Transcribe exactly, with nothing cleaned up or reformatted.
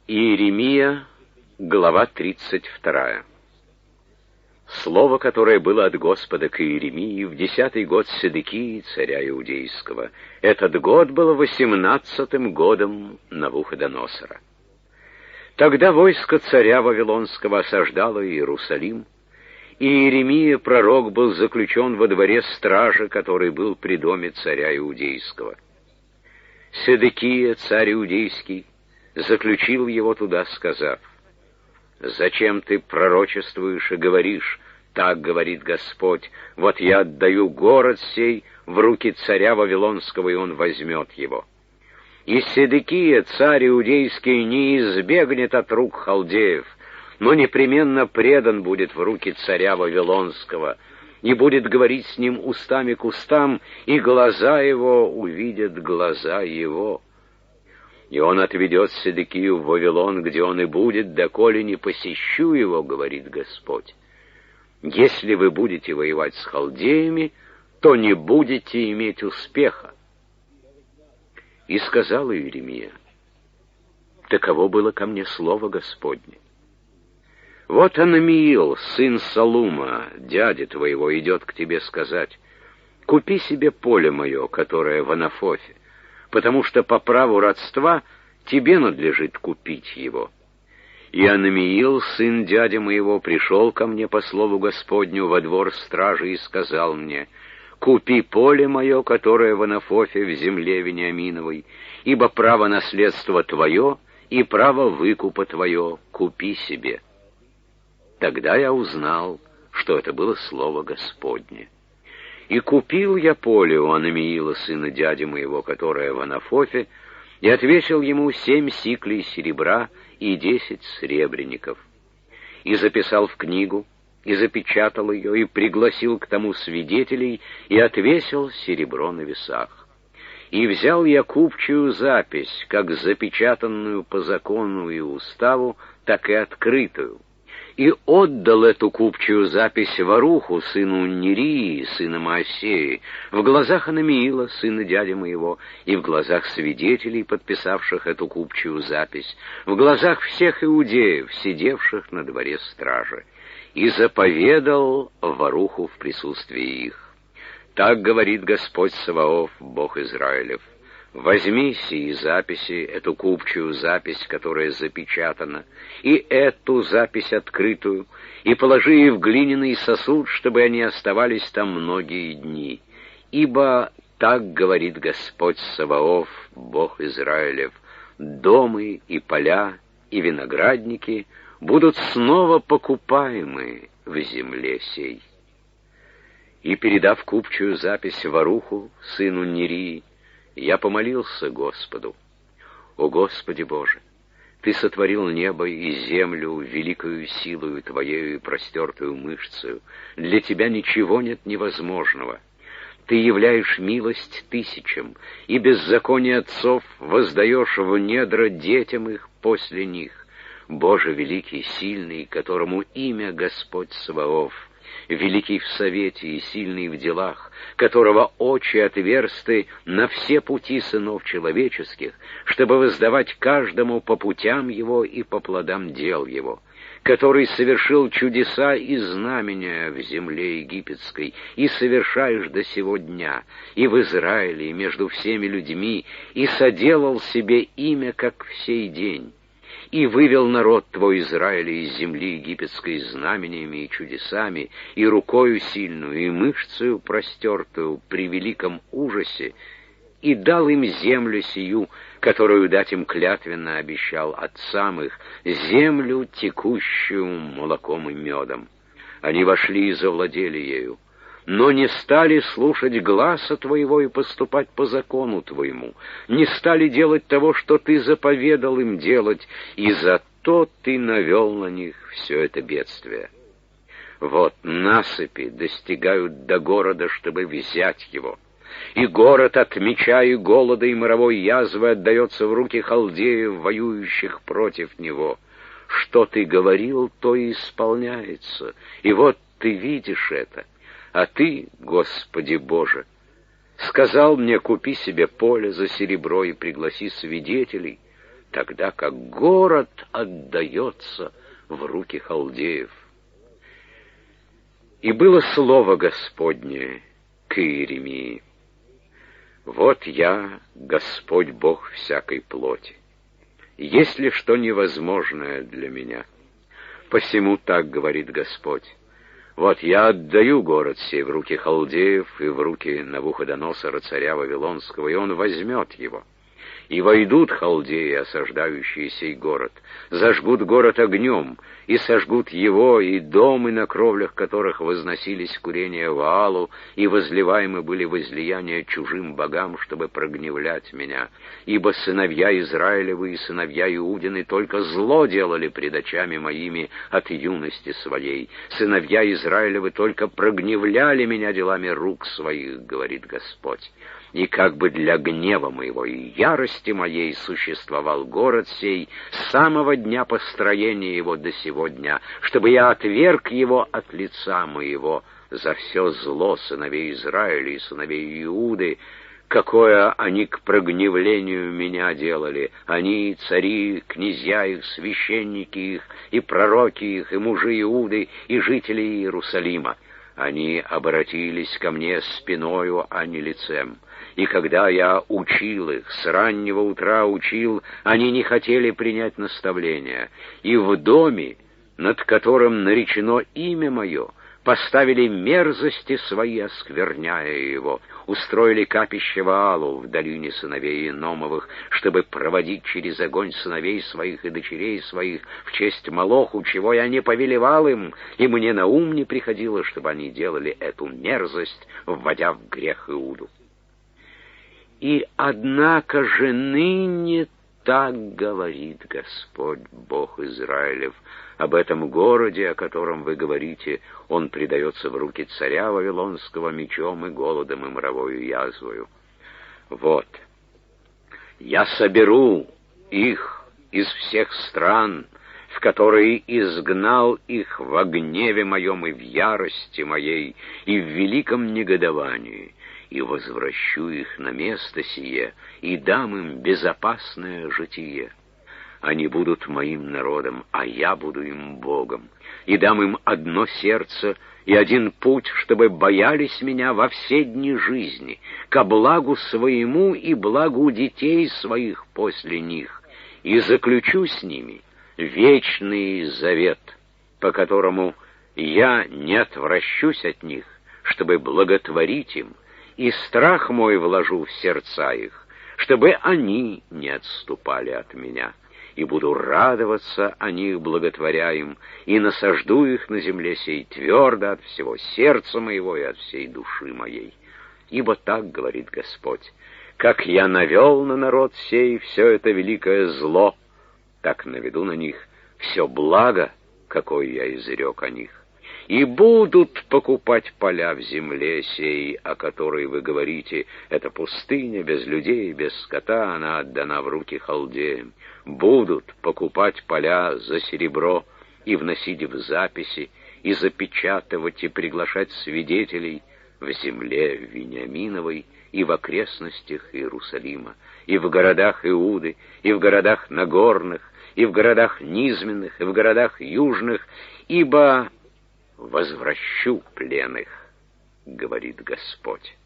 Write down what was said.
Иеремия, глава тридцать вторая. Слово, которое было от Господа к Иеремии в десятый год Седекии, царя Иудейского. Этот год был восемнадцатым годом Навуходоносора. Тогда войско царя Вавилонского осаждало Иерусалим, и Иеремия, пророк, был заключен во дворе стражи, который был при доме царя Иудейского. Седекия, царь Иудейский, заключил его туда, сказав: «Зачем ты пророчествуешь и говоришь, так говорит Господь, вот я отдаю город сей в руки царя Вавилонского, и он возьмет его. И Седекия, царь Иудейский, не избегнет от рук халдеев, но непременно предан будет в руки царя Вавилонского, и будет говорить с ним устами к устам, и глаза его увидят глаза его. И он отведет Седекию в Вавилон, где он и будет, доколе не посещу его, говорит Господь. Если вы будете воевать с халдеями, то не будете иметь успеха». И сказал Иеремия: «Таково было ко мне слово Господне. Вот Анамиил, сын Салума, дядя твоего, идет к тебе сказать: купи себе поле мое, которое в Анафофе, потому что по праву родства тебе надлежит купить его. И Анамиил, сын дяди моего, пришел ко мне по слову Господню во двор стражи и сказал мне: купи поле мое, которое в Анафофе в земле Вениаминовой, ибо право наследства твое и право выкупа твое купи себе». Тогда я узнал, что это было слово Господне. И купил я поле у Анамиила, сына дяди моего, которое в Анафофе, и отвесил ему семь сиклей серебра и десять сребреников. И записал в книгу, и запечатал ее, и пригласил к тому свидетелей, и отвесил серебро на весах. И взял я купчую запись, как запечатанную по закону и уставу, так и открытую, и отдал эту купчую запись Варуху, сыну Нерии, сына Моосеи, в глазах Анамиила, сына дяди моего, и в глазах свидетелей, подписавших эту купчую запись, в глазах всех иудеев, сидевших на дворе стражи, и заповедал Варуху в присутствии их: «Так говорит Господь Саваоф, Бог Израилев: возьми сии записи, эту купчую запись, которая запечатана, и эту запись открытую, и положи их в глиняный сосуд, чтобы они оставались там многие дни. Ибо так говорит Господь Саваоф, Бог Израилев: домы и поля и виноградники будут снова покупаемы в земле сей». И, передав купчую запись Варуху, сыну Нерии, я помолился Господу: «О Господи Боже, Ты сотворил небо и землю великою силою Твоею и простертую мышцею. Для Тебя ничего нет невозможного. Ты являешь милость тысячам, и беззаконие отцов воздаешь в недра детям их после них. Боже великий, сильный, которому имя Господь Саваоф, великий в совете и сильный в делах, которого очи отверсты на все пути сынов человеческих, чтобы воздавать каждому по путям его и по плодам дел его, который совершил чудеса и знамения в земле египетской, и совершаешь до сего дня, и в Израиле, и между всеми людьми, и соделал себе имя, как в сей день, и вывел народ твой Израиля из земли египетской знамениями и чудесами, и рукою сильную, и мышцею простертую при великом ужасе, и дал им землю сию, которую дать им клятвенно обещал отцам их, землю, текущую молоком и медом. Они вошли и завладели ею, но не стали слушать гласа твоего и поступать по закону твоему, не стали делать того, что ты заповедал им делать, и зато ты навел на них все это бедствие. Вот насыпи достигают до города, чтобы взять его, и город от меча и голода и моровой язвы отдается в руки халдеев, воюющих против него. Что ты говорил, то и исполняется, и вот ты видишь это. А ты, Господи Боже, сказал мне: купи себе поле за серебро и пригласи свидетелей, тогда как город отдается в руки халдеев. И было слово Господне к Иеремии: «Вот я, Господь Бог всякой плоти. Есть ли что невозможное для меня? Посему так говорит Господь: вот я отдаю город сей в руки халдеев и в руки Навуходоносора, царя Вавилонского, и он возьмет его. И войдут халдеи, осаждающие сей город, зажгут город огнем, и сожгут его, и домы, на кровлях которых возносились курения Ваалу, и возливаемы были возлияния чужим богам, чтобы прогневлять меня. Ибо сыновья Израилевы и сыновья Иудины только зло делали пред очами моими от юности своей. Сыновья Израилевы только прогневляли меня делами рук своих, говорит Господь. И как бы для гнева моего и ярости моей существовал город сей с самого дня построения его до сего дня, чтобы я отверг его от лица моего за все зло сыновей Израиля и сыновей Иуды, какое они к прогневлению меня делали, они, цари, князья их, священники их, и пророки их, и мужи Иуды, и жители Иерусалима. Они обратились ко мне спиною, а не лицем. И когда я учил их, с раннего утра учил, они не хотели принять наставления. И в доме, над которым наречено имя мое, поставили мерзости свои, оскверняя его, устроили капище Ваалу в долине сыновей Иномовых, чтобы проводить через огонь сыновей своих и дочерей своих в честь Молоху, чего я не повелевал им, и мне на ум не приходило, чтобы они делали эту мерзость, вводя в грех Иуду. И однако же ныне так говорит Господь Бог Израилев об этом городе, о котором вы говорите: он предается в руки царя Вавилонского мечом и голодом и мровою язвою. Вот, я соберу их из всех стран, в которые изгнал их во гневе моем и в ярости моей, и в великом негодовании, и возвращу их на место сие, и дам им безопасное житие. Они будут моим народом, а я буду им Богом, и дам им одно сердце и один путь, чтобы боялись меня во все дни жизни, ко благу своему и благу детей своих после них, и заключу с ними вечный завет, по которому я не отвращусь от них, чтобы благотворить им, и страх мой вложу в сердца их, чтобы они не отступали от меня. И буду радоваться о них, благотворя им, и насажду их на земле сей твердо от всего сердца моего и от всей души моей. Ибо так говорит Господь: как я навел на народ сей все это великое зло, так наведу на них все благо, какое я изрек о них. И будут покупать поля в земле сей, о которой вы говорите: это пустыня, без людей, без скота, она отдана в руки халдеям. Будут покупать поля за серебро и вносить в записи, и запечатывать, и приглашать свидетелей в земле Вениаминовой и в окрестностях Иерусалима, и в городах Иуды, и в городах Нагорных, и в городах низменных, и в городах южных, ибо возвращу плен их, говорит Господь.